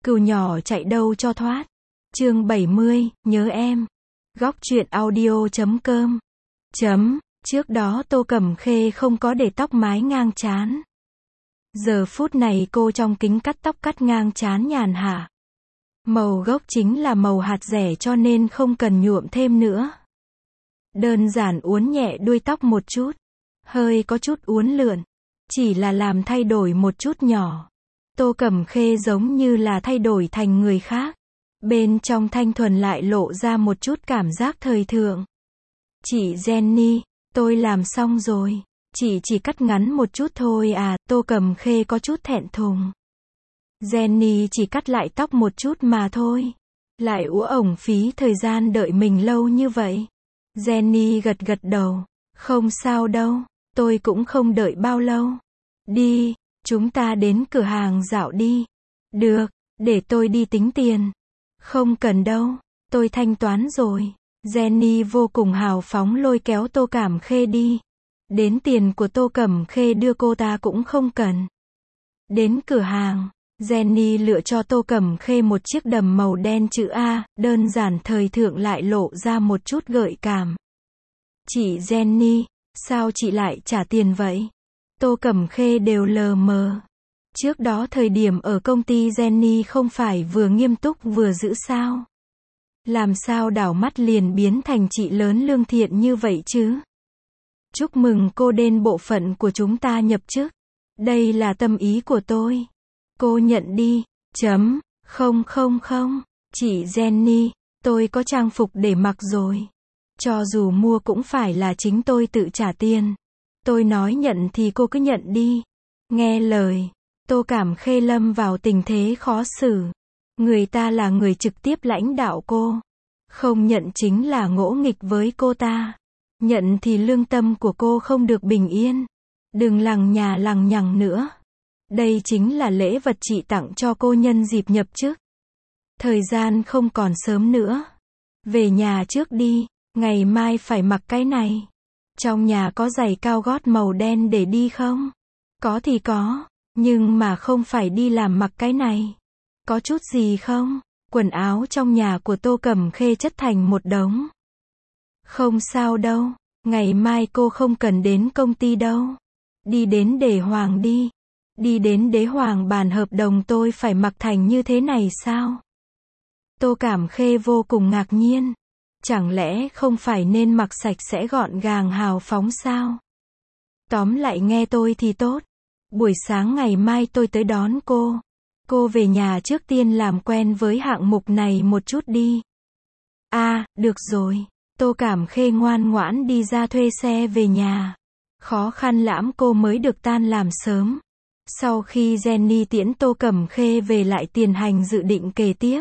Cừu nhỏ chạy đâu cho thoát. Chương 70, nhớ em. Góc truyện audio.com. Trước đó Tô Cẩm Khê không có để tóc mái ngang trán. Giờ phút này cô trong kính cắt tóc cắt ngang trán nhàn hạ. Màu gốc chính là màu hạt rẻ cho nên không cần nhuộm thêm nữa. Đơn giản uốn nhẹ đuôi tóc một chút. Hơi có chút uốn lượn. Chỉ là làm thay đổi một chút nhỏ. Tô Cẩm Khê giống như là thay đổi thành người khác. Bên trong thanh thuần lại lộ ra một chút cảm giác thời thượng. Chị Jenny, tôi làm xong rồi. Chị chỉ cắt ngắn một chút thôi à, Tô Cẩm Khê có chút thẹn thùng. Jenny chỉ cắt lại tóc một chút mà thôi. Lại uổng phí thời gian đợi mình lâu như vậy. Jenny gật gật đầu. Không sao đâu, tôi cũng không đợi bao lâu. Đi, chúng ta đến cửa hàng dạo đi. Được, để tôi đi tính tiền. Không cần đâu, tôi thanh toán rồi. Jenny vô cùng hào phóng lôi kéo Tô Cẩm Khê đi. Đến tiền của Tô Cẩm Khê đưa cô ta cũng không cần. Đến cửa hàng, Jenny lựa cho Tô Cẩm Khê một chiếc đầm màu đen chữ A, đơn giản thời thượng lại lộ ra một chút gợi cảm. Chị Jenny, sao chị lại trả tiền vậy? Tô Cẩm Khê đều lờ mờ. Trước đó thời điểm ở công ty Jenny không phải vừa nghiêm túc vừa giữ sao? Làm sao đảo mắt liền biến thành chị lớn lương thiện như vậy chứ? Chúc mừng cô đến bộ phận của chúng ta nhập chức. Đây là tâm ý của tôi. Cô nhận đi. Không, chị Jenny, tôi có trang phục để mặc rồi. Cho dù mua cũng phải là chính tôi tự trả tiền. Tôi nói nhận thì cô cứ nhận đi. Nghe lời, Tô Cẩm Khê lâm vào tình thế khó xử. Người ta là người trực tiếp lãnh đạo cô. Không nhận chính là ngỗ nghịch với cô ta. Nhận thì lương tâm của cô không được bình yên. Đừng lằng nhà lằng nhằng nữa. Đây chính là lễ vật chị tặng cho cô nhân dịp nhập chức. Thời gian không còn sớm nữa. Về nhà trước đi, ngày mai phải mặc cái này. Trong nhà có giày cao gót màu đen để đi không? Có thì có, nhưng mà không phải đi làm mặc cái này. Có chút gì không? Quần áo trong nhà của Tô Cẩm Khê chất thành một đống. Không sao đâu, ngày mai cô không cần đến công ty đâu. Đi đến Đế Hoàng đi. Đi đến Đế Hoàng bàn hợp đồng tôi phải mặc thành như thế này sao? Tô Cẩm Khê vô cùng ngạc nhiên. Chẳng lẽ không phải nên mặc sạch sẽ gọn gàng hào phóng sao? Tóm lại nghe tôi thì tốt. Buổi sáng ngày mai tôi tới đón cô. Cô về nhà trước tiên làm quen với hạng mục này một chút đi. Được rồi. Tô Cẩm Khê ngoan ngoãn đi ra thuê xe về nhà. Khó khăn lắm cô mới được tan làm sớm. Sau khi Jenny tiễn Tô Cẩm Khê về lại tiền hành dự định kế tiếp.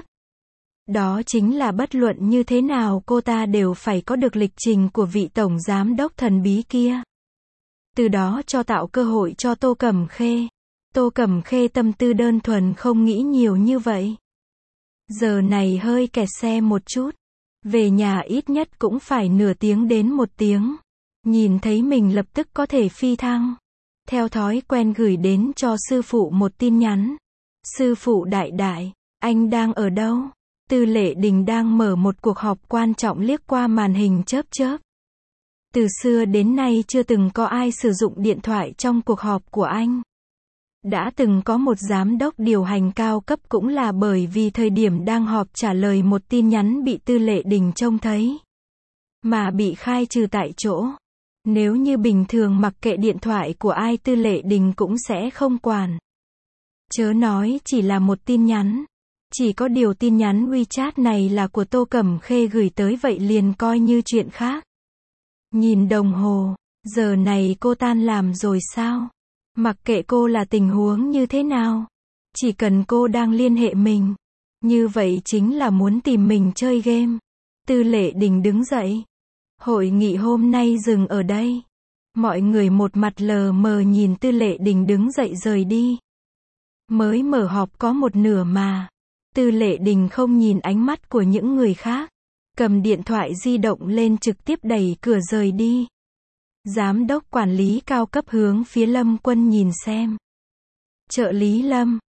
Đó chính là bất luận như thế nào cô ta đều phải có được lịch trình của vị tổng giám đốc thần bí kia. Từ đó cho tạo cơ hội cho Tô Cẩm Khê. Tô Cẩm Khê tâm tư đơn thuần không nghĩ nhiều như vậy. Giờ này hơi kẹt xe một chút. Về nhà ít nhất cũng phải nửa tiếng đến 1 tiếng. Nhìn thấy mình lập tức có thể phi thăng. Theo thói quen gửi đến cho sư phụ một tin nhắn. Sư phụ đại đại, anh đang ở đâu? Tư Lệ Đình đang mở một cuộc họp quan trọng liếc qua màn hình chớp chớp. Từ xưa đến nay chưa từng có ai sử dụng điện thoại trong cuộc họp của anh. Đã từng có một giám đốc điều hành cao cấp cũng là bởi vì thời điểm đang họp trả lời một tin nhắn bị Tư Lệ Đình trông thấy. Mà bị khai trừ tại chỗ. Nếu như bình thường mặc kệ điện thoại của ai Tư Lệ Đình cũng sẽ không quản. Chớ nói chỉ là một tin nhắn. Chỉ có điều tin nhắn WeChat này là của Tô Cẩm Khê gửi tới vậy liền coi như chuyện khác. Nhìn đồng hồ, giờ này cô tan làm rồi sao? Mặc kệ cô là tình huống như thế nào. Chỉ cần cô đang liên hệ mình. Như vậy chính là muốn tìm mình chơi game. Tư Lệ Đình đứng dậy. Hội nghị hôm nay dừng ở đây. Mọi người một mặt lờ mờ nhìn Tư Lệ Đình đứng dậy rời đi. Mới mở họp có một nửa mà. Tư Lệ Đình không nhìn ánh mắt của những người khác. Cầm điện thoại di động lên trực tiếp đẩy cửa rời đi. Giám đốc quản lý cao cấp hướng phía Lâm Quân nhìn xem. Trợ lý Lâm,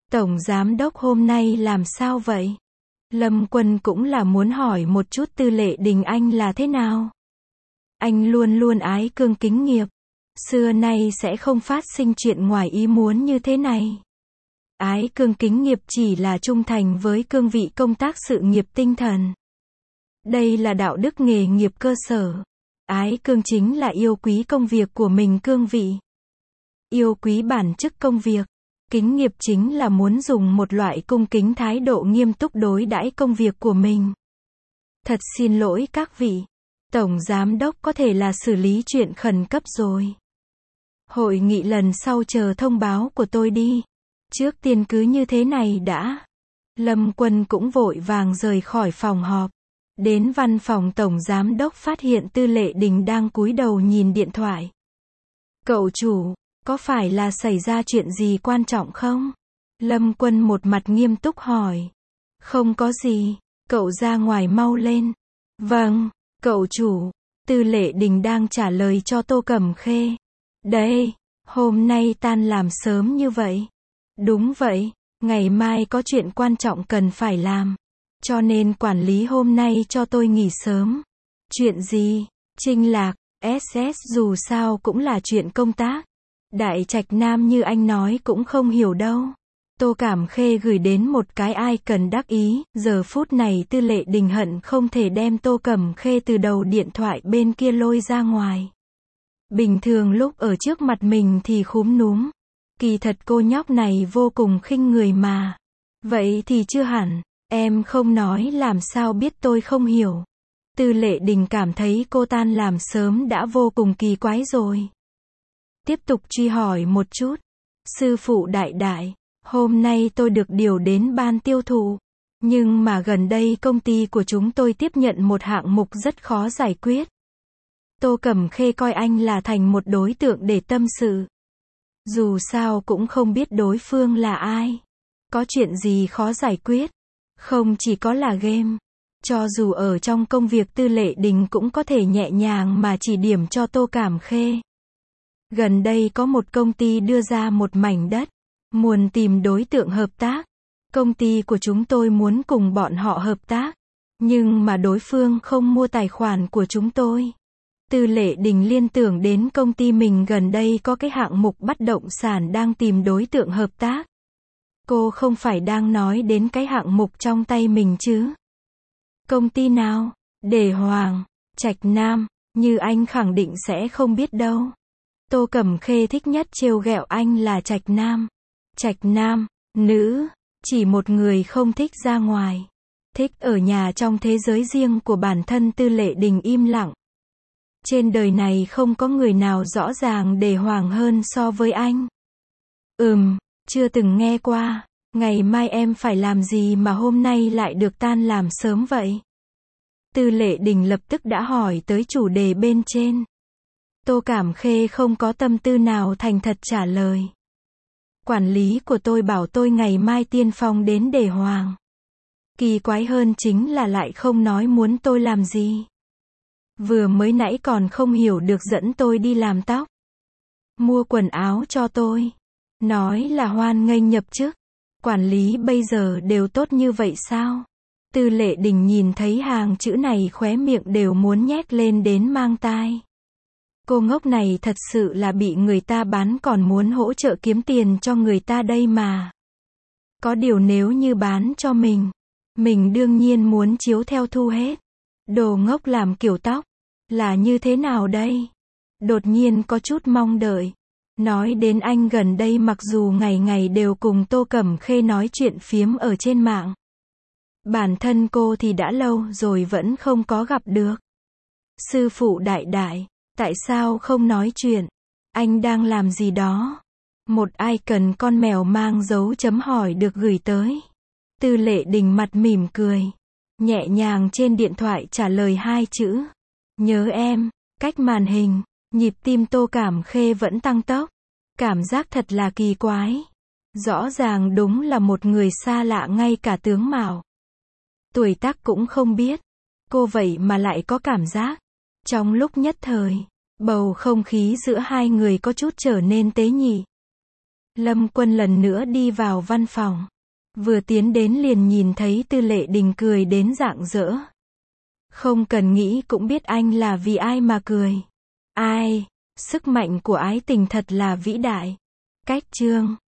Tổng giám đốc hôm nay làm sao vậy? Lâm Quân cũng là muốn hỏi một chút Tư Lệ Đình anh là thế nào. Anh luôn luôn ái cương kính nghiệp. Xưa nay sẽ không phát sinh chuyện ngoài ý muốn như thế này. Ái cương kính nghiệp chỉ là trung thành với cương vị công tác sự nghiệp tinh thần. Đây là đạo đức nghề nghiệp cơ sở. Ái cương chính là yêu quý công việc của mình cương vị. Yêu quý bản chức công việc. Kính nghiệp chính là muốn dùng một loại cung kính thái độ nghiêm túc đối đãi công việc của mình. Thật xin lỗi các vị. Tổng giám đốc có thể là xử lý chuyện khẩn cấp rồi. Hội nghị lần sau chờ thông báo của tôi đi. Trước tiên cứ như thế này đã. Lâm Quân cũng vội vàng rời khỏi phòng họp. Đến văn phòng tổng giám đốc phát hiện Tư Lệ Đình đang cúi đầu nhìn điện thoại. Cậu chủ, có phải là xảy ra chuyện gì quan trọng không? Lâm Quân một mặt nghiêm túc hỏi. Không có gì, cậu ra ngoài mau lên. Vâng, cậu chủ. Tư Lệ Đình đang trả lời cho Tô Cẩm Khê. Đây, hôm nay tan làm sớm như vậy. Đúng vậy, ngày mai có chuyện quan trọng cần phải làm. Cho nên quản lý hôm nay cho tôi nghỉ sớm. Chuyện gì? Trinh Lạc, SS dù sao cũng là chuyện công tác. Đại Trạch Nam như anh nói cũng không hiểu đâu. Tô Cẩm Khê gửi đến một cái icon đắc ý, giờ phút này Tư Lệ Đình hận không thể đem Tô Cẩm Khê từ đầu điện thoại bên kia lôi ra ngoài. Bình thường lúc ở trước mặt mình thì khúm núm. Kỳ thật cô nhóc này vô cùng khinh người mà. Vậy thì chưa hẳn, em không nói làm sao biết tôi không hiểu. Tư Lệ Đình cảm thấy cô tan làm sớm đã vô cùng kỳ quái rồi. Tiếp tục truy hỏi một chút. Sư phụ đại đại, hôm nay tôi được điều đến ban tiêu thụ. Nhưng mà gần đây công ty của chúng tôi tiếp nhận một hạng mục rất khó giải quyết. Tô Cẩm Khê coi anh là thành một đối tượng để tâm sự. Dù sao cũng không biết đối phương là ai. Có chuyện gì khó giải quyết. Không chỉ có là game. Cho dù ở trong công việc Tư Lệ Đình cũng có thể nhẹ nhàng mà chỉ điểm cho Tô Cẩm Khê. Gần đây có một công ty đưa ra một mảnh đất. Muốn tìm đối tượng hợp tác. Công ty của chúng tôi muốn cùng bọn họ hợp tác. Nhưng mà đối phương không mua tài khoản của chúng tôi. Tư Lệ Đình liên tưởng đến công ty mình gần đây có cái hạng mục bất động sản đang tìm đối tượng hợp tác. Cô không phải đang nói đến cái hạng mục trong tay mình chứ? Công ty nào? Đề Hoàng, Trạch Nam, như anh khẳng định sẽ không biết đâu. Tô Cẩm Khê thích nhất trêu ghẹo anh là Trạch Nam. Trạch Nam, nữ, chỉ một người không thích ra ngoài. Thích ở nhà trong thế giới riêng của bản thân. Tư Lệ Đình im lặng. Trên đời này không có người nào rõ ràng Đề Hoàng hơn so với anh. Chưa từng nghe qua. Ngày mai em phải làm gì mà hôm nay lại được tan làm sớm vậy? Tư Lệ Đình lập tức đã hỏi tới chủ đề bên trên. Tô Cẩm Khê không có tâm tư nào thành thật trả lời. Quản lý của tôi bảo tôi ngày mai tiên phong đến Đề Hoàng. Kỳ quái hơn chính là lại không nói muốn tôi làm gì. Vừa mới nãy còn không hiểu được dẫn tôi đi làm tóc. Mua quần áo cho tôi. Nói là hoan nghênh nhập chức. Quản lý bây giờ đều tốt như vậy sao? Tư Lệ Đình nhìn thấy hàng chữ này khóe miệng đều muốn nhếch lên đến mang tai. Cô ngốc này thật sự là bị người ta bán còn muốn hỗ trợ kiếm tiền cho người ta đây mà. Có điều nếu như bán cho mình đương nhiên muốn chiếu theo thu hết. Đồ ngốc làm kiểu tóc. Là như thế nào đây? Đột nhiên có chút mong đợi. Nói đến anh gần đây mặc dù ngày ngày đều cùng Tô Cẩm Khê nói chuyện phiếm ở trên mạng. Bản thân cô thì đã lâu rồi vẫn không có gặp được. Sư phụ đại đại, tại sao không nói chuyện? Anh đang làm gì đó? Một icon con mèo mang dấu chấm hỏi được gửi tới. Tư Lệ Đình mặt mỉm cười. Nhẹ nhàng trên điện thoại trả lời hai chữ. Nhớ em. Cách màn hình, nhịp tim Tô Cẩm Khê vẫn tăng tốc. Cảm giác thật là kỳ quái. Rõ ràng đúng là một người xa lạ ngay cả tướng mạo. Tuổi tác cũng không biết. Cô vậy mà lại có cảm giác. Trong lúc nhất thời, bầu không khí giữa hai người có chút trở nên tế nhị. Lâm Quân lần nữa đi vào văn phòng. Vừa tiến đến liền nhìn thấy Tư Lệ Đình cười đến rạng rỡ. Không cần nghĩ cũng biết anh là vì ai mà cười. Ai? Sức mạnh của ái tình thật là vĩ đại. Cách chương